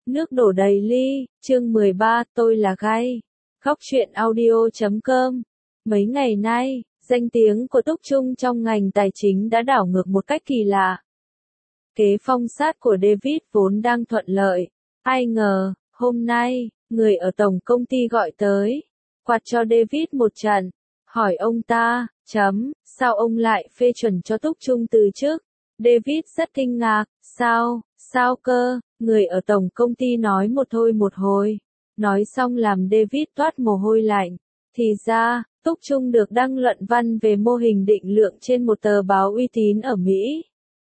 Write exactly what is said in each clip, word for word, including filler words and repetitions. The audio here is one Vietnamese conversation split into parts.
Nước đổ đầy ly, chương mười ba, tôi là Gay. Góc truyện audio chấm com. Mấy ngày nay, danh tiếng của Túc Trung trong ngành tài chính đã đảo ngược một cách kỳ lạ. Kế phong sát của David vốn đang thuận lợi. Ai ngờ, hôm nay, người ở tổng công ty gọi tới, quạt cho David một trận, hỏi ông ta, chấm, sao ông lại phê chuẩn cho Túc Trung từ chức? David rất kinh ngạc, sao, sao cơ, người ở tổng công ty nói một thôi một hồi. Nói xong làm David toát mồ hôi lạnh. Thì ra, Túc Trung được đăng luận văn về mô hình định lượng trên một tờ báo uy tín ở Mỹ.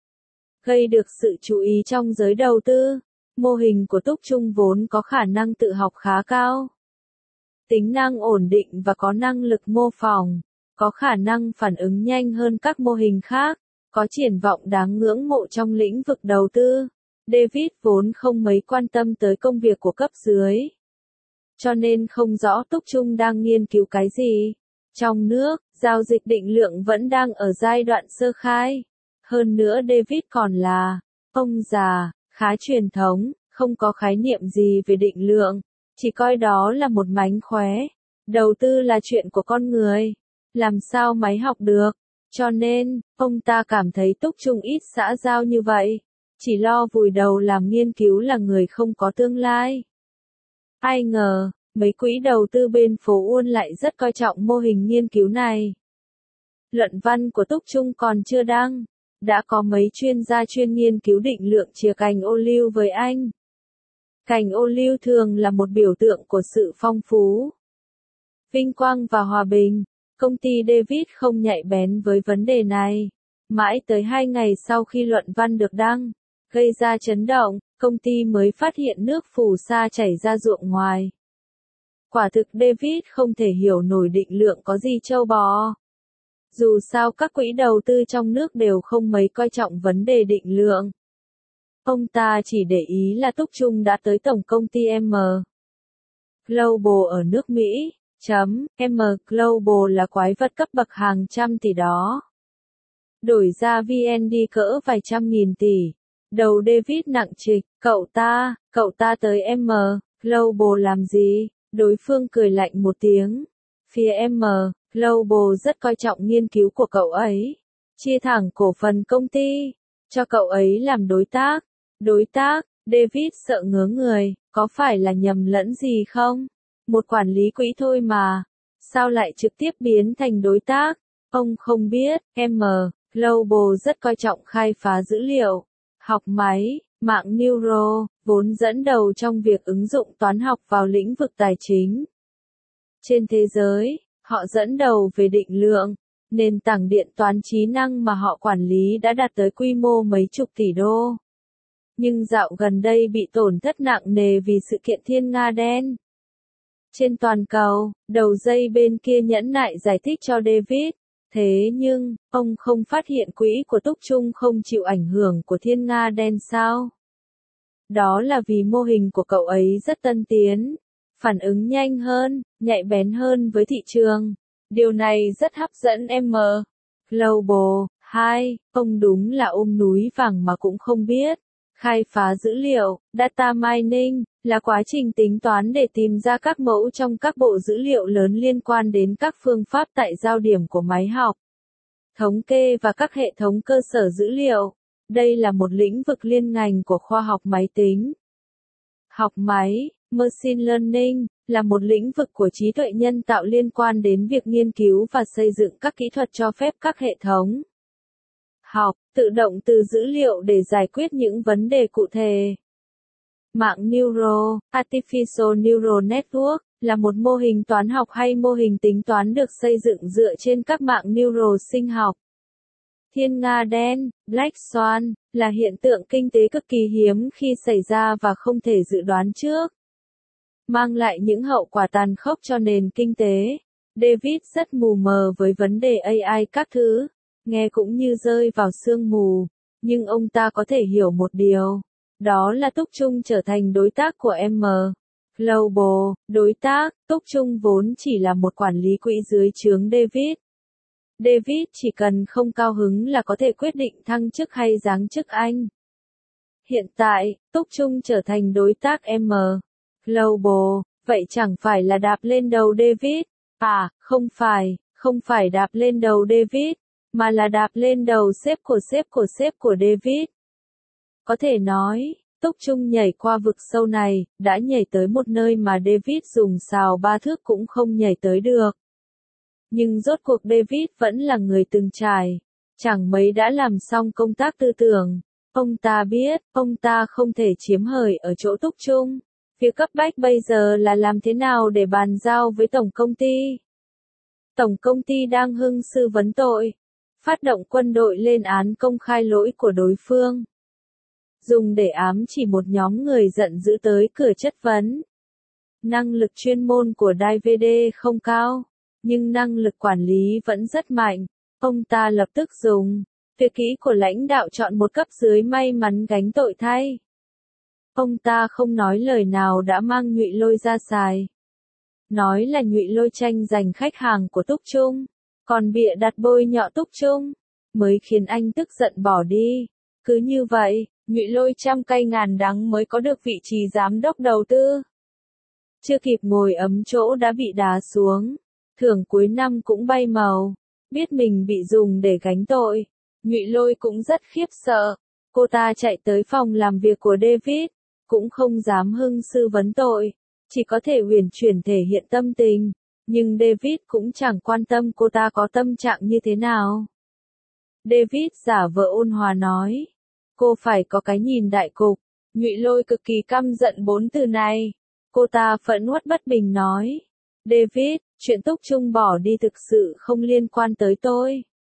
Gây được sự chú ý trong giới đầu tư. Mô hình của Túc Trung vốn có khả năng tự học khá cao. Tính năng ổn định và có năng lực mô phỏng. Có khả năng phản ứng nhanh hơn các mô hình khác. Có triển vọng đáng ngưỡng mộ trong lĩnh vực đầu tư. David vốn không mấy quan tâm tới công việc của cấp dưới. Cho nên không rõ Túc Trung đang nghiên cứu cái gì. Trong nước, giao dịch định lượng vẫn đang ở giai đoạn sơ khai. Hơn nữa David còn là ông già, khá truyền thống, không có khái niệm gì về định lượng. Chỉ coi đó là một mánh khóe. Đầu tư là chuyện của con người. Làm sao máy học được. Cho nên, ông ta cảm thấy Túc Trung ít xã giao như vậy. Chỉ lo vùi đầu làm nghiên cứu là người không có tương lai. Ai ngờ, mấy quỹ đầu tư bên phố Uôn lại rất coi trọng mô hình nghiên cứu này. Luận văn của Túc Trung còn chưa đăng. Đã có mấy chuyên gia chuyên nghiên cứu định lượng chìa cành ô liu với anh. Cành ô liu thường là một biểu tượng của sự phong phú, vinh quang và hòa bình. Công ty David không nhạy bén với vấn đề này. Mãi tới hai ngày sau khi luận văn được đăng, gây ra chấn động, công ty mới phát hiện nước phù sa chảy ra ruộng ngoài. Quả thực David không thể hiểu nổi định lượng có gì trâu bò. Dù sao các quỹ đầu tư trong nước đều không mấy coi trọng vấn đề định lượng. Ông ta chỉ để ý là Túc Trung đã tới tổng công ty M. Global ở nước Mỹ. Chấm, M Global là quái vật cấp bậc hàng trăm tỷ đó. Đổi ra vê en đê cỡ vài trăm nghìn tỷ. Đầu David nặng trịch, cậu ta, cậu ta tới M Global làm gì? Đối phương cười lạnh một tiếng. Phía M Global rất coi trọng nghiên cứu của cậu ấy. Chia thẳng cổ phần công ty, cho cậu ấy làm đối tác. Đối tác, David sợ ngớ người, có phải là nhầm lẫn gì không? Một quản lý quỹ thôi mà, sao lại trực tiếp biến thành đối tác? Ông không biết, M Global rất coi trọng khai phá dữ liệu, học máy, mạng Neuro, vốn dẫn đầu trong việc ứng dụng toán học vào lĩnh vực tài chính. Trên thế giới, họ dẫn đầu về định lượng, nền tảng điện toán trí năng mà họ quản lý đã đạt tới quy mô mấy chục tỷ đô. Nhưng dạo gần đây bị tổn thất nặng nề vì sự kiện Thiên Nga đen. Trên toàn cầu, đầu dây bên kia nhẫn nại giải thích cho David. Thế nhưng, ông không phát hiện quỹ của Túc Trung không chịu ảnh hưởng của Thiên Nga đen sao? Đó là vì mô hình của cậu ấy rất tân tiến, phản ứng nhanh hơn, nhạy bén hơn với thị trường. Điều này rất hấp dẫn M. Global. Hai, ông đúng là ôm núi vàng mà cũng không biết. Khai phá dữ liệu, data mining, là quá trình tính toán để tìm ra các mẫu trong các bộ dữ liệu lớn liên quan đến các phương pháp tại giao điểm của máy học, thống kê và các hệ thống cơ sở dữ liệu. Đây là một lĩnh vực liên ngành của khoa học máy tính. Học máy, machine learning, là một lĩnh vực của trí tuệ nhân tạo liên quan đến việc nghiên cứu và xây dựng các kỹ thuật cho phép các hệ thống học tự động từ dữ liệu để giải quyết những vấn đề cụ thể. Mạng Neuro, Artificial Neural Network, là một mô hình toán học hay mô hình tính toán được xây dựng dựa trên các mạng neural sinh học. Thiên Nga đen, Black Swan, là hiện tượng kinh tế cực kỳ hiếm khi xảy ra và không thể dự đoán trước. Mang lại những hậu quả tàn khốc cho nền kinh tế. David rất mù mờ với vấn đề A I các thứ. Nghe cũng như rơi vào sương mù, nhưng ông ta có thể hiểu một điều, đó là Túc Trung trở thành đối tác của M. Global. Đối tác, Túc Trung vốn chỉ là một quản lý quỹ dưới trướng David. David chỉ cần không cao hứng là có thể quyết định thăng chức hay giáng chức anh. Hiện tại, Túc Trung trở thành đối tác M. Global, vậy chẳng phải là đạp lên đầu David? À, không phải, không phải đạp lên đầu David, mà là đạp lên đầu sếp của sếp của sếp của David. Có thể nói, Túc Trung nhảy qua vực sâu này, đã nhảy tới một nơi mà David dùng sào ba thước cũng không nhảy tới được. Nhưng rốt cuộc David vẫn là người từng trải, chẳng mấy đã làm xong công tác tư tưởng. Ông ta biết, ông ta không thể chiếm hời ở chỗ Túc Trung. Việc cấp bách bây giờ là làm thế nào để bàn giao với tổng công ty. Tổng công ty đang hưng sư vấn tội, phát động quân đội lên án công khai lỗi của đối phương. Dùng để ám chỉ một nhóm người giận dữ tới cửa chất vấn. Năng lực chuyên môn của David không cao, nhưng năng lực quản lý vẫn rất mạnh. Ông ta lập tức dùng việc kỹ của lãnh đạo chọn một cấp dưới may mắn gánh tội thay. Ông ta không nói lời nào đã mang Nhụy Lôi ra xài. Nói là Nhụy Lôi tranh giành khách hàng của Túc Trung, còn bịa đặt bôi nhọ Túc Trung, mới khiến anh tức giận bỏ đi. Cứ như vậy, Nhụy Lôi trăm cay ngàn đắng mới có được vị trí giám đốc đầu tư. Chưa kịp ngồi ấm chỗ đã bị đá xuống, thưởng cuối năm cũng bay màu, biết mình bị dùng để gánh tội. Nhụy Lôi cũng rất khiếp sợ, cô ta chạy tới phòng làm việc của David, cũng không dám hưng sư vấn tội, chỉ có thể uyển chuyển thể hiện tâm tình, nhưng David cũng chẳng quan tâm cô ta có tâm trạng như thế nào. David giả vờ ôn hòa nói, cô phải có cái nhìn đại cục. Nhụy Lôi cực kỳ căm giận bốn từ này, cô ta phẫn uất bất bình nói, David, chuyện Túc Trung bỏ đi thực sự không liên quan tới tôi.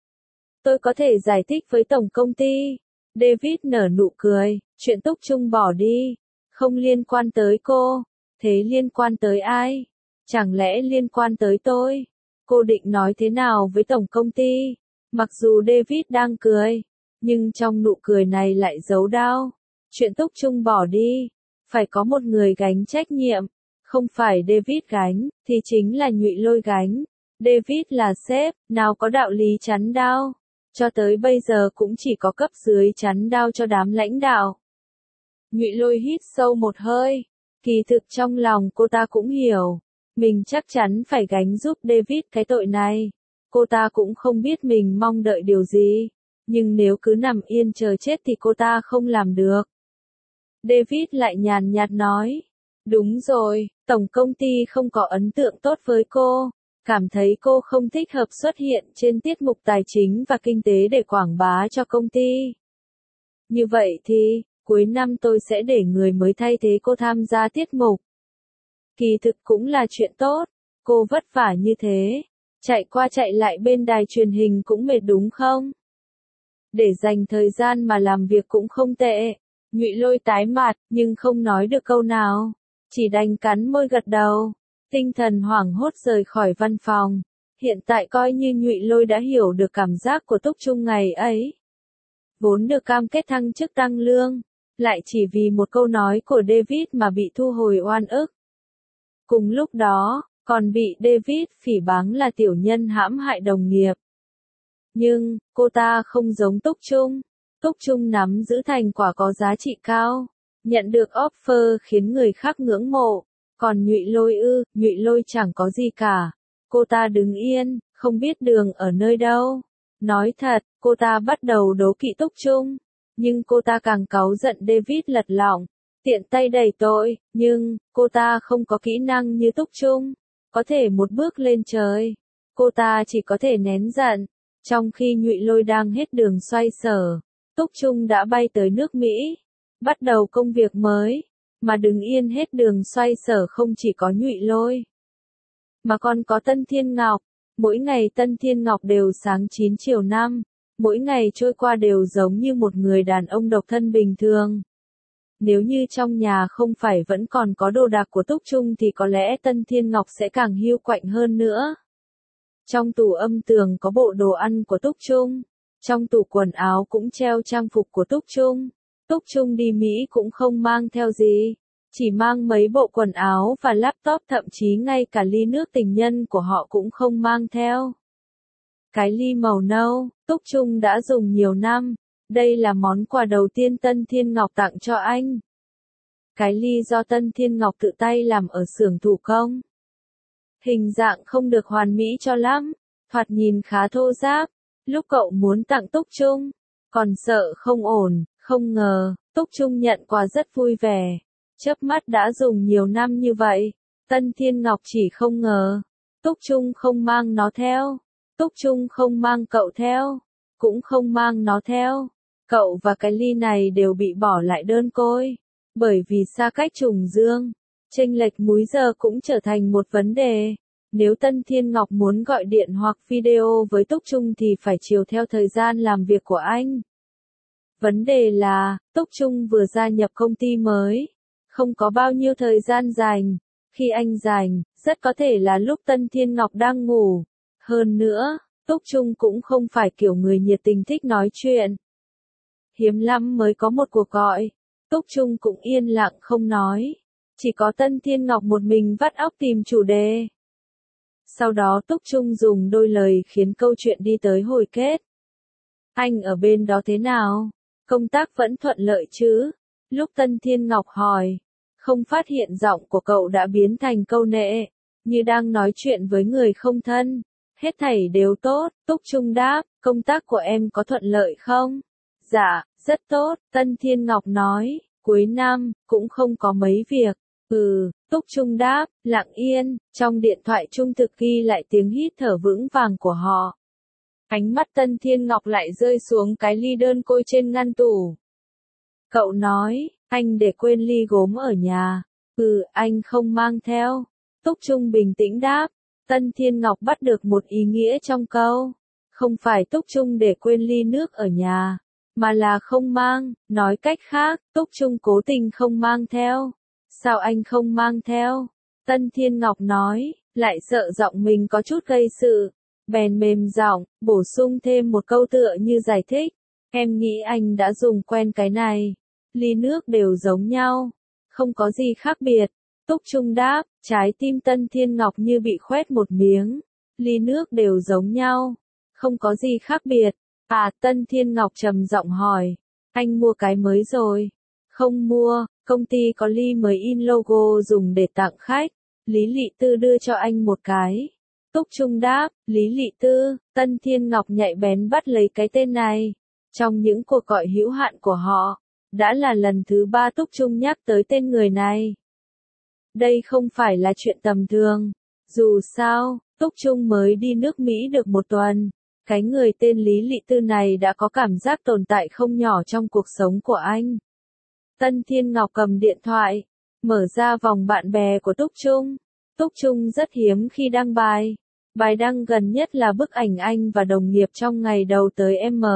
Tôi có thể giải thích với tổng công ty. David nở nụ cười, chuyện Túc Trung bỏ đi, không liên quan tới cô, thế liên quan tới ai? Chẳng lẽ liên quan tới tôi? Cô định nói thế nào với tổng công ty? Mặc dù David đang cười, nhưng trong nụ cười này lại giấu đau. Chuyện Túc Trung bỏ đi, phải có một người gánh trách nhiệm, không phải David gánh, thì chính là Nhụy Lôi gánh. David là sếp, nào có đạo lý chắn đao. Cho tới bây giờ cũng chỉ có cấp dưới chắn đao cho đám lãnh đạo. Nhụy Lôi hít sâu một hơi, kỳ thực trong lòng cô ta cũng hiểu, mình chắc chắn phải gánh giúp David cái tội này. Cô ta cũng không biết mình mong đợi điều gì, nhưng nếu cứ nằm yên chờ chết thì cô ta không làm được. David lại nhàn nhạt nói, đúng rồi, tổng công ty không có ấn tượng tốt với cô. Cảm thấy cô không thích hợp xuất hiện trên tiết mục tài chính và kinh tế để quảng bá cho công ty. Như vậy thì, cuối năm tôi sẽ để người mới thay thế cô tham gia tiết mục. Kỳ thực cũng là chuyện tốt, cô vất vả như thế, chạy qua chạy lại bên đài truyền hình cũng mệt đúng không? Để dành thời gian mà làm việc cũng không tệ. Nhụy Lôi tái mặt, nhưng không nói được câu nào, chỉ đành cắn môi gật đầu. Tinh thần hoảng hốt rời khỏi văn phòng. Hiện tại coi như Nhụy Lôi đã hiểu được cảm giác của Túc Trung ngày ấy. Vốn được cam kết thăng chức tăng lương, lại chỉ vì một câu nói của David mà bị thu hồi oan ức. Cùng lúc đó, còn bị David phỉ báng là tiểu nhân hãm hại đồng nghiệp. Nhưng, cô ta không giống Túc Trung. Túc Trung nắm giữ thành quả có giá trị cao, nhận được offer khiến người khác ngưỡng mộ. Còn Nhụy Lôi ư, Nhụy Lôi chẳng có gì cả. Cô ta đứng yên, không biết đường ở nơi đâu. Nói thật, cô ta bắt đầu đố kỵ Túc Trung. Nhưng cô ta càng cáu giận David lật lọng, tiện tay đẩy tội. Nhưng, cô ta không có kỹ năng như Túc Trung, có thể một bước lên trời. Cô ta chỉ có thể nén giận. Trong khi Nhụy Lôi đang hết đường xoay sở, Túc Trung đã bay tới nước Mỹ, bắt đầu công việc mới. Mà đứng yên hết đường xoay sở không chỉ có Nhụy Lôi, mà còn có Tân Thiên Ngọc. Mỗi ngày Tân Thiên Ngọc đều sáng chín chiều năm, mỗi ngày trôi qua đều giống như một người đàn ông độc thân bình thường. Nếu như trong nhà không phải vẫn còn có đồ đạc của Túc Trung thì có lẽ Tân Thiên Ngọc sẽ càng hiu quạnh hơn nữa. Trong tủ âm tường có bộ đồ ăn của Túc Trung, trong tủ quần áo cũng treo trang phục của Túc Trung. Túc Trung đi Mỹ cũng không mang theo gì, chỉ mang mấy bộ quần áo và laptop, thậm chí ngay cả ly nước tình nhân của họ cũng không mang theo. Cái ly màu nâu, Túc Trung đã dùng nhiều năm, Đây là món quà đầu tiên Tân Thiên Ngọc tặng cho anh. Cái ly do Tân Thiên Ngọc tự tay làm ở xưởng thủ công. Hình dạng không được hoàn mỹ cho lắm, thoạt nhìn khá thô ráp. Lúc cậu muốn tặng Túc Trung, còn sợ không ổn, không ngờ, Túc Trung nhận quà rất vui vẻ. Chớp mắt đã dùng nhiều năm như vậy, Tân Thiên Ngọc chỉ không ngờ, Túc Trung không mang nó theo. Túc Trung không mang cậu theo, cũng không mang nó theo. Cậu và cái ly này đều bị bỏ lại đơn côi, bởi vì xa cách trùng dương, chênh lệch múi giờ cũng trở thành một vấn đề. Nếu Tân Thiên Ngọc muốn gọi điện hoặc video với Túc Trung thì phải chiều theo thời gian làm việc của anh. Vấn đề là, Túc Trung vừa gia nhập công ty mới, không có bao nhiêu thời gian dành. Khi anh dành, rất có thể là lúc Tân Thiên Ngọc đang ngủ. Hơn nữa, Túc Trung cũng không phải kiểu người nhiệt tình thích nói chuyện. Hiếm lắm mới có một cuộc gọi, Túc Trung cũng yên lặng không nói. Chỉ có Tân Thiên Ngọc một mình vắt óc tìm chủ đề. Sau đó Túc Trung dùng đôi lời khiến câu chuyện đi tới hồi kết. Anh ở bên đó thế nào? Công tác vẫn thuận lợi chứ? Lúc Tân Thiên Ngọc hỏi, không phát hiện giọng của cậu đã biến thành câu nệ, như đang nói chuyện với người không thân. Hết thảy đều tốt, Túc Trung đáp, công tác của em có thuận lợi không? Dạ, rất tốt, Tân Thiên Ngọc nói, cuối năm, cũng không có mấy việc. Ừ, Túc Trung đáp, lặng yên, trong điện thoại trung thực ghi lại tiếng hít thở vững vàng của họ. Ánh mắt Tân Thiên Ngọc lại rơi xuống cái ly đơn côi trên ngăn tủ. Cậu nói, anh để quên ly gốm ở nhà. Ừ, anh không mang theo. Túc Trung bình tĩnh đáp. Tân Thiên Ngọc bắt được một ý nghĩa trong câu. Không phải Túc Trung để quên ly nước ở nhà, mà là không mang. Nói cách khác, Túc Trung cố tình không mang theo. Sao anh không mang theo? Tân Thiên Ngọc nói, lại sợ giọng mình có chút gây sự. Bèn mềm giọng, bổ sung thêm một câu tựa như giải thích. Em nghĩ anh đã dùng quen cái này. Ly nước đều giống nhau. Không có gì khác biệt. Túc Trung đáp, trái tim Tân Thiên Ngọc như bị khoét một miếng. Ly nước đều giống nhau. Không có gì khác biệt. À, Tân Thiên Ngọc trầm giọng hỏi. Anh mua cái mới rồi. Không mua, công ty có ly mới in logo dùng để tặng khách. Lý Lị Tư đưa cho anh một cái. Túc Trung đáp, Lý Lị Tư. Tân Thiên Ngọc nhạy bén bắt lấy cái tên này. Trong những cuộc gọi hữu hạn của họ, đã là lần thứ ba Túc Trung nhắc tới tên người này. Đây không phải là chuyện tầm thường. Dù sao, Túc Trung mới đi nước Mỹ được một tuần. Cái người tên Lý Lị Tư này đã có cảm giác tồn tại không nhỏ trong cuộc sống của anh. Tân Thiên Ngọc cầm điện thoại, mở ra vòng bạn bè của Túc Trung. Túc Trung rất hiếm khi đăng bài. Bài đăng gần nhất là bức ảnh anh và đồng nghiệp trong ngày đầu tới M.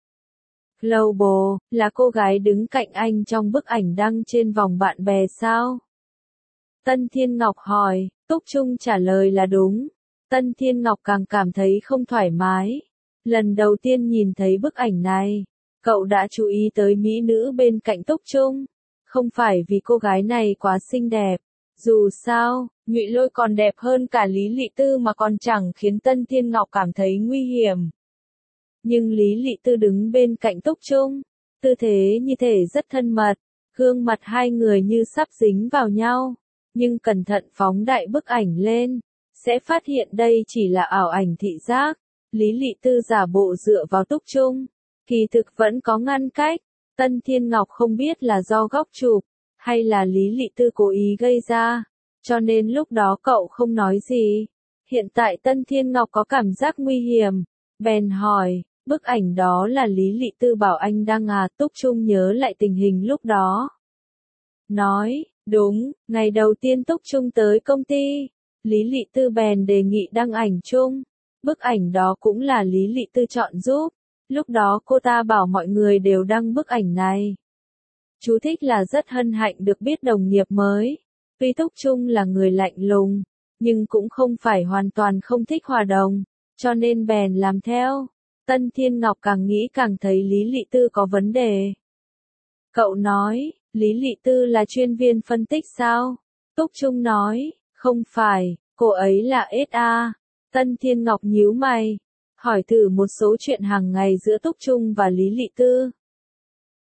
Global, là cô gái đứng cạnh anh trong bức ảnh đăng trên vòng bạn bè sao? Tân Thiên Ngọc hỏi, Túc Trung trả lời là đúng. Tân Thiên Ngọc càng cảm thấy không thoải mái. Lần đầu tiên nhìn thấy bức ảnh này, cậu đã chú ý tới mỹ nữ bên cạnh Túc Trung. Không phải vì cô gái này quá xinh đẹp. Dù sao, Ngụy Lôi còn đẹp hơn cả Lý Lị Tư mà còn chẳng khiến Tân Thiên Ngọc cảm thấy nguy hiểm. Nhưng Lý Lị Tư đứng bên cạnh Túc Trung, tư thế như thể rất thân mật, gương mặt hai người như sắp dính vào nhau. Nhưng cẩn thận phóng đại bức ảnh lên, sẽ phát hiện đây chỉ là ảo ảnh thị giác. Lý Lị Tư giả bộ dựa vào Túc Trung, kỳ thực vẫn có ngăn cách. Tân Thiên Ngọc không biết là do góc chụp, hay là Lý Lị Tư cố ý gây ra, cho nên lúc đó cậu không nói gì. Hiện tại Tân Thiên Ngọc có cảm giác nguy hiểm, bèn hỏi, bức ảnh đó là Lý Lị Tư bảo anh đăng à? Túc Trung nhớ lại tình hình lúc đó. Nói, đúng, ngày đầu tiên Túc Trung tới công ty, Lý Lị Tư bèn đề nghị đăng ảnh chung. Bức ảnh đó cũng là Lý Lị Tư chọn giúp. Lúc đó cô ta bảo mọi người đều đăng bức ảnh này. Chú thích là rất hân hạnh được biết đồng nghiệp mới. Tuy Túc Trung là người lạnh lùng, nhưng cũng không phải hoàn toàn không thích hòa đồng, cho nên bèn làm theo. Tân Thiên Ngọc càng nghĩ càng thấy Lý Lị Tư có vấn đề. Cậu nói, Lý Lị Tư là chuyên viên phân tích sao? Túc Trung nói, không phải, cô ấy là ét a. Tân Thiên Ngọc nhíu mày, hỏi thử một số chuyện hàng ngày giữa Túc Trung và Lý Lị Tư.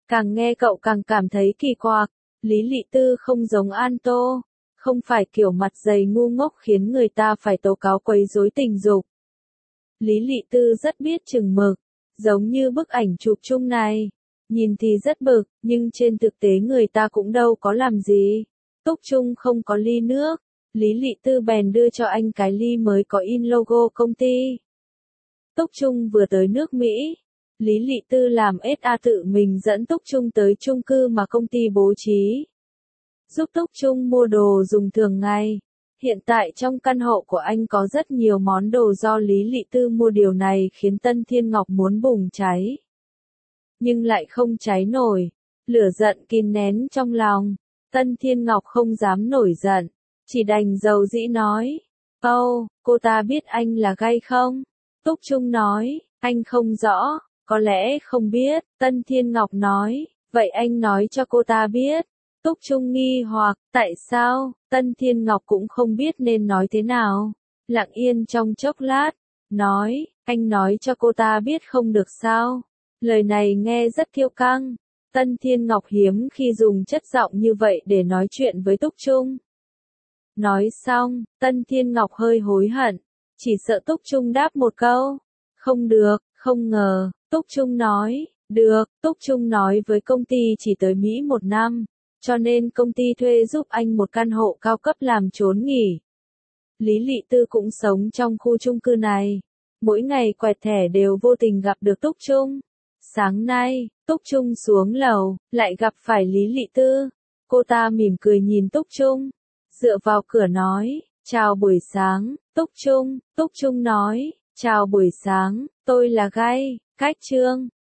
Càng nghe cậu càng cảm thấy kỳ quặc, Lý Lị Tư không giống An Tô, không phải kiểu mặt dày ngu ngốc khiến người ta phải tố cáo quấy rối tình dục. Lý Lị Tư rất biết chừng mực, giống như bức ảnh chụp chung này, nhìn thì rất bực, nhưng trên thực tế người ta cũng đâu có làm gì. Túc Trung không có ly nước, Lý Lị Tư bèn đưa cho anh cái ly mới có in logo công ty. Túc Trung vừa tới nước Mỹ, Lý Lị Tư làm ét a tự mình dẫn Túc Trung tới chung cư mà công ty bố trí, giúp Túc Trung mua đồ dùng thường ngày. Hiện tại trong căn hộ của anh có rất nhiều món đồ do Lý Lị Tư mua, điều này khiến Tân Thiên Ngọc muốn bùng cháy. Nhưng lại không cháy nổi, lửa giận kìm nén trong lòng. Tân Thiên Ngọc không dám nổi giận, chỉ đành dầu dĩ nói, "Âu, oh, cô ta biết anh là gay không?" Túc Trung nói, "Anh không rõ, có lẽ không biết." Tân Thiên Ngọc nói, "Vậy anh nói cho cô ta biết." Túc Trung nghi hoặc, tại sao? Tân Thiên Ngọc cũng không biết nên nói thế nào. Lặng yên trong chốc lát, nói, "Anh nói cho cô ta biết không được sao?" Lời này nghe rất kiêu căng. Tân Thiên Ngọc hiếm khi dùng chất giọng như vậy để nói chuyện với Túc Trung. Nói xong, Tân Thiên Ngọc hơi hối hận, chỉ sợ Túc Trung đáp một câu, "Không được." Không ngờ, Túc Trung nói, "Được." Túc Trung nói với công ty chỉ tới Mỹ một năm, cho nên công ty thuê giúp anh một căn hộ cao cấp làm trốn nghỉ. Lý Lị Tư cũng sống trong khu chung cư này, mỗi ngày quẹt thẻ đều vô tình gặp được Túc Trung. Sáng nay, Túc Trung xuống lầu, lại gặp phải Lý Lị Tư. Cô ta mỉm cười nhìn Túc Trung, dựa vào cửa nói, "Chào buổi sáng, Túc Trung." Túc Trung nói, "Chào buổi sáng, tôi là Gay." Cách chương